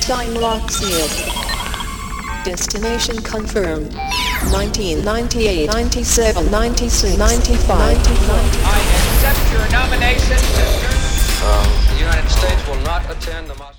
Time lock sealed. Destination confirmed. 1998, 97, 96, 95, 95. I accept your nomination to serve. The United States will not attend the Moscow